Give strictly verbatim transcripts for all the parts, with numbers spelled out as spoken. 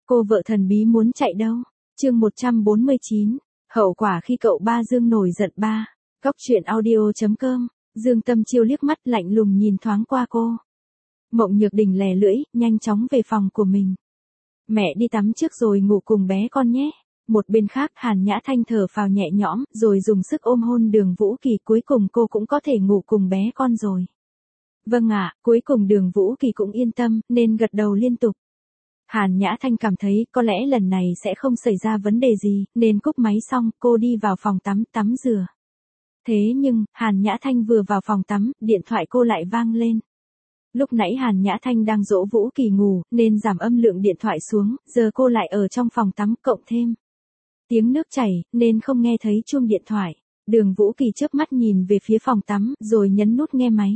Cô vợ thần bí muốn chạy đâu? Chương một trăm bốn mươi chín. Hậu quả khi cậu ba Dương nổi giận ba. Góc truyện audio chấm com. Dương Tâm Chiêu liếc mắt lạnh lùng nhìn thoáng qua cô. Mộng Nhược Đình lè lưỡi, nhanh chóng về phòng của mình. Mẹ đi tắm trước rồi ngủ cùng bé con nhé. Một bên khác Hàn Nhã Thanh thở phào nhẹ nhõm, rồi dùng sức ôm hôn Đường Vũ Kỳ, cuối cùng cô cũng có thể ngủ cùng bé con rồi. Vâng ạ, cuối cùng Đường Vũ Kỳ cũng yên tâm, nên gật đầu liên tục. Hàn Nhã Thanh cảm thấy có lẽ lần này sẽ không xảy ra vấn đề gì, nên cúp máy xong, cô đi vào phòng tắm, tắm rửa. Thế nhưng, Hàn Nhã Thanh vừa vào phòng tắm, điện thoại cô lại vang lên. Lúc nãy Hàn Nhã Thanh đang dỗ Vũ Kỳ ngủ, nên giảm âm lượng điện thoại xuống, giờ cô lại ở trong phòng tắm, cộng thêm tiếng nước chảy, nên không nghe thấy chuông điện thoại. Đường Vũ Kỳ chớp mắt nhìn về phía phòng tắm, rồi nhấn nút nghe máy.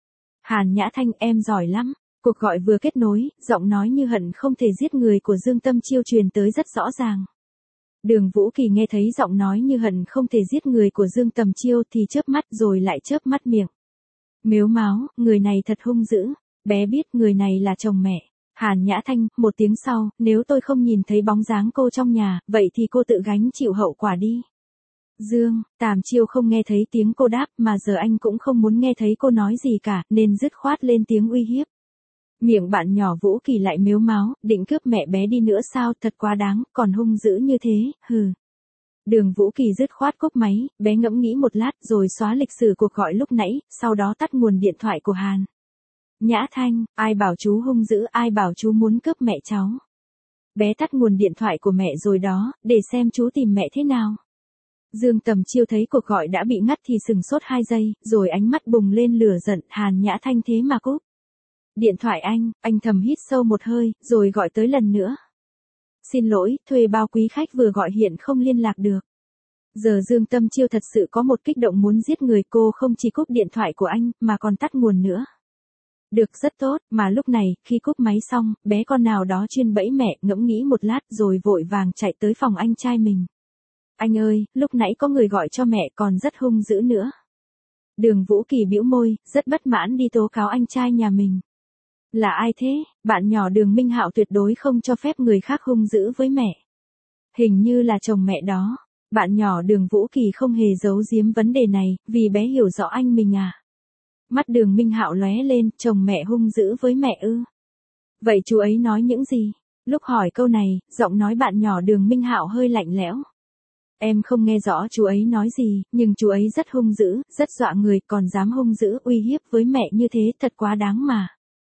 Hàn Nhã Thanh, em giỏi lắm. Cuộc gọi vừa kết nối, giọng nói như hận không thể giết người của Dương Tâm Chiêu truyền tới rất rõ ràng. Đường Vũ Kỳ nghe thấy giọng nói như hận không thể giết người của Dương Tâm Chiêu thì chớp mắt rồi lại chớp mắt miệng. Mếu máo, người này thật hung dữ, bé biết người này là chồng mẹ. Hàn Nhã Thanh, một tiếng sau, nếu tôi không nhìn thấy bóng dáng cô trong nhà, vậy thì cô tự gánh chịu hậu quả đi. Dương, Tàm Chiêu không nghe thấy tiếng cô đáp, mà giờ anh cũng không muốn nghe thấy cô nói gì cả, nên dứt khoát lên tiếng uy hiếp. Miệng bạn nhỏ Vũ Kỳ lại mếu máo, định cướp mẹ bé đi nữa sao, thật quá đáng, còn hung dữ như thế, hừ. Đường Vũ Kỳ dứt khoát cúp máy, bé ngẫm nghĩ một lát rồi xóa lịch sử cuộc gọi lúc nãy, sau đó tắt nguồn điện thoại của Hàn Nhã Thanh. Ai bảo chú hung dữ, ai bảo chú muốn cướp mẹ cháu. Bé tắt nguồn điện thoại của mẹ rồi đó, để xem chú tìm mẹ thế nào. Dương Tầm Chiêu thấy cuộc gọi đã bị ngắt thì sừng sốt hai giây, rồi ánh mắt bùng lên lửa giận. Hàn Nhã Thanh thế mà cúp điện thoại anh, anh thầm hít sâu một hơi, rồi gọi tới lần nữa. Xin lỗi, thuê bao quý khách vừa gọi hiện không liên lạc được. Giờ Dương Tâm Chiêu thật sự có một kích động muốn giết người, cô không chỉ cúp điện thoại của anh, mà còn tắt nguồn nữa. Được, rất tốt, mà lúc này, khi cúp máy xong, bé con nào đó chuyên bẫy mẹ, ngẫm nghĩ một lát rồi vội vàng chạy tới phòng anh trai mình. Anh ơi, lúc nãy có người gọi cho mẹ còn rất hung dữ nữa. Đường Vũ Kỳ bĩu môi, rất bất mãn đi tố cáo anh trai nhà mình. Là ai thế? Bạn nhỏ Đường Minh Hạo tuyệt đối không cho phép người khác hung dữ với mẹ. Hình như là chồng mẹ đó. Bạn nhỏ Đường Vũ Kỳ không hề giấu giếm vấn đề này, vì bé hiểu rõ anh mình à. Mắt Đường Minh Hạo lóe lên, chồng mẹ hung dữ với mẹ ư? Vậy chú ấy nói những gì? Lúc hỏi câu này, giọng nói bạn nhỏ Đường Minh Hạo hơi lạnh lẽo. Em không nghe rõ chú ấy nói gì, nhưng chú ấy rất hung dữ, rất dọa người, còn dám hung dữ uy hiếp với mẹ như thế, thật quá đáng mà.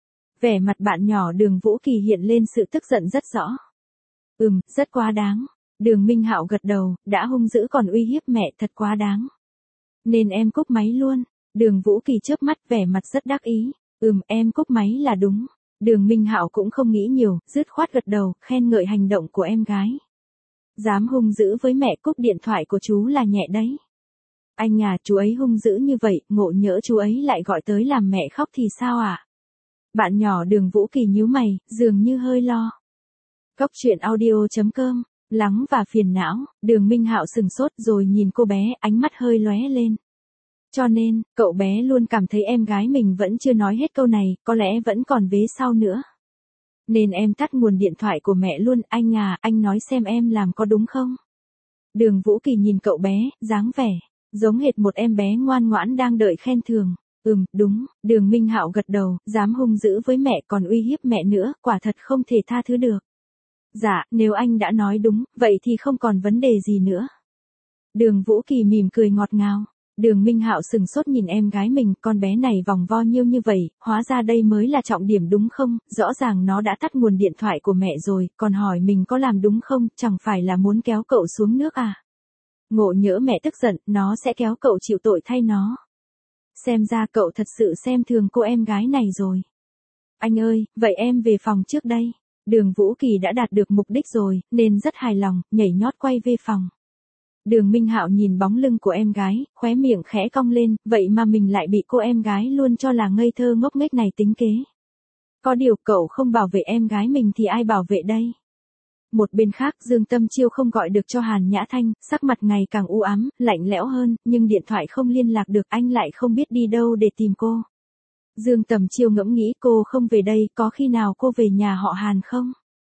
Vẻ mặt bạn nhỏ Đường Vũ Kỳ hiện lên sự tức giận rất rõ. Ừm, rất quá đáng. Đường Minh Hạo gật đầu, đã hung dữ còn uy hiếp mẹ, thật quá đáng. Nên em cúp máy luôn. Đường Vũ Kỳ chớp mắt, vẻ mặt rất đắc ý. Ừm, em cúp máy là đúng. Đường Minh Hạo cũng không nghĩ nhiều, dứt khoát gật đầu, khen ngợi hành động của em gái. Dám hung dữ với mẹ, cúp điện thoại của chú là nhẹ đấy. Anh à, chú ấy hung dữ như vậy, ngộ nhỡ chú ấy lại gọi tới làm mẹ khóc thì sao ạ? À? Bạn nhỏ Đường Vũ Kỳ nhíu mày, dường như hơi lo. Góc truyện audio chấm com. Lắng và phiền não, Đường Minh Hạo sừng sốt rồi nhìn cô bé, ánh mắt hơi lóe lên. Cho nên, cậu bé luôn cảm thấy em gái mình vẫn chưa nói hết câu này, có lẽ vẫn còn vế sau nữa. Nên em tắt nguồn điện thoại của mẹ luôn. Anh à, anh nói xem em làm có đúng không? Đường Vũ Kỳ nhìn cậu bé, dáng vẻ giống hệt một em bé ngoan ngoãn đang đợi khen thưởng. Ừm, đúng. Đường Minh Hạo gật đầu, dám hung dữ với mẹ còn uy hiếp mẹ nữa, quả thật không thể tha thứ được. Dạ, nếu anh đã nói đúng, vậy thì không còn vấn đề gì nữa. Đường Vũ Kỳ mỉm cười ngọt ngào. Đường Minh Hạo sừng sốt nhìn em gái mình, con bé này vòng vo nhiêu như vậy, hóa ra đây mới là trọng điểm đúng không? Rõ ràng nó đã tắt nguồn điện thoại của mẹ rồi, còn hỏi mình có làm đúng không, chẳng phải là muốn kéo cậu xuống nước à? Ngộ nhỡ mẹ tức giận, nó sẽ kéo cậu chịu tội thay nó. Xem ra cậu thật sự xem thường cô em gái này rồi. Anh ơi, vậy em về phòng trước đây. Đường Vũ Kỳ đã đạt được mục đích rồi, nên rất hài lòng, nhảy nhót quay về phòng. Đường Minh Hạo nhìn bóng lưng của em gái, khóe miệng khẽ cong lên, vậy mà mình lại bị cô em gái luôn cho là ngây thơ ngốc nghếch này tính kế. Có điều cậu không bảo vệ em gái mình thì ai bảo vệ đây? Một bên khác Dương Tâm Chiêu không gọi được cho Hàn Nhã Thanh, sắc mặt ngày càng u ám, lạnh lẽo hơn, nhưng điện thoại không liên lạc được, anh lại không biết đi đâu để tìm cô. Dương Tầm Chiêu ngẫm nghĩ cô không về đây, có khi nào cô về nhà họ Hàn không?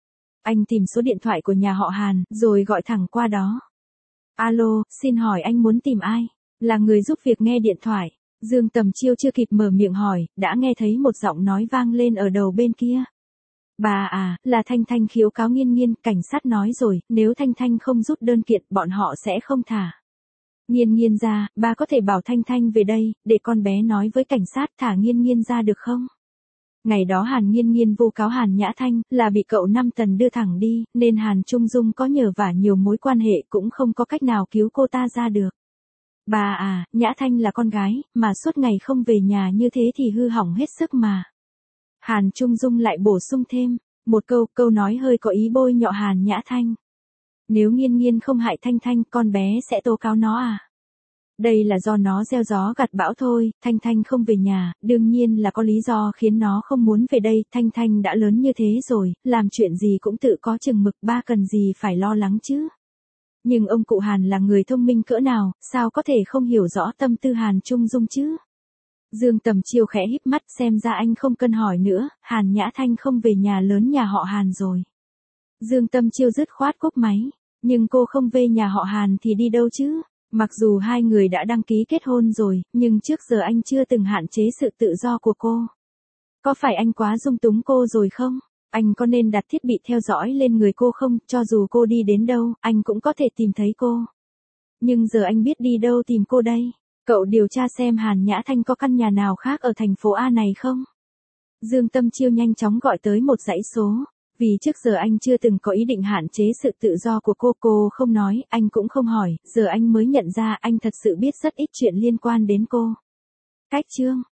Anh tìm số điện thoại của nhà họ Hàn, rồi gọi thẳng qua đó. Alo, xin hỏi anh muốn tìm ai? Là người giúp việc nghe điện thoại. Dương Tầm Chiêu chưa kịp mở miệng hỏi, đã nghe thấy một giọng nói vang lên ở đầu bên kia. Bà à, là Thanh Thanh khiếu cáo Nghiên Nghiên, cảnh sát nói rồi, nếu Thanh Thanh không rút đơn kiện, bọn họ sẽ không thả. Nghiên Nghiên ra, bà có thể bảo Thanh Thanh về đây, để con bé nói với cảnh sát thả Nghiên Nghiên ra được không? Ngày đó Hàn Nghiên Nghiên vu cáo Hàn Nhã Thanh là bị cậu Năm Tần đưa thẳng đi, nên Hàn Trung Dung có nhờ vả nhiều mối quan hệ cũng không có cách nào cứu cô ta ra được. Bà à, Nhã Thanh là con gái, mà suốt ngày không về nhà như thế thì hư hỏng hết sức mà. Hàn Trung Dung lại bổ sung thêm, một câu, câu nói hơi có ý bôi nhọ Hàn Nhã Thanh. Nếu Nghiên Nghiên không hại Thanh Thanh, con bé sẽ tố cáo nó à? Đây là do nó gieo gió gặt bão thôi, Thanh Thanh không về nhà, đương nhiên là có lý do khiến nó không muốn về đây, Thanh Thanh đã lớn như thế rồi, làm chuyện gì cũng tự có chừng mực, ba cần gì phải lo lắng chứ. Nhưng ông cụ Hàn là người thông minh cỡ nào, sao có thể không hiểu rõ tâm tư Hàn Trung Dung chứ? Dương Tầm Chiêu khẽ híp mắt, xem ra anh không cần hỏi nữa, Hàn Nhã Thanh không về nhà lớn nhà họ Hàn rồi. Dương Tầm Chiêu dứt khoát cúp máy, nhưng cô không về nhà họ Hàn thì đi đâu chứ? Mặc dù hai người đã đăng ký kết hôn rồi, nhưng trước giờ anh chưa từng hạn chế sự tự do của cô. Có phải anh quá dung túng cô rồi không? Anh có nên đặt thiết bị theo dõi lên người cô không? Cho dù cô đi đến đâu, anh cũng có thể tìm thấy cô. Nhưng giờ anh biết đi đâu tìm cô đây? Cậu điều tra xem Hàn Nhã Thanh có căn nhà nào khác ở thành phố A này không? Dương Tầm Chiêu nhanh chóng gọi tới một dãy số. Vì trước giờ anh chưa từng có ý định hạn chế sự tự do của cô, cô không nói, anh cũng không hỏi, giờ anh mới nhận ra anh thật sự biết rất ít chuyện liên quan đến cô. Cách chương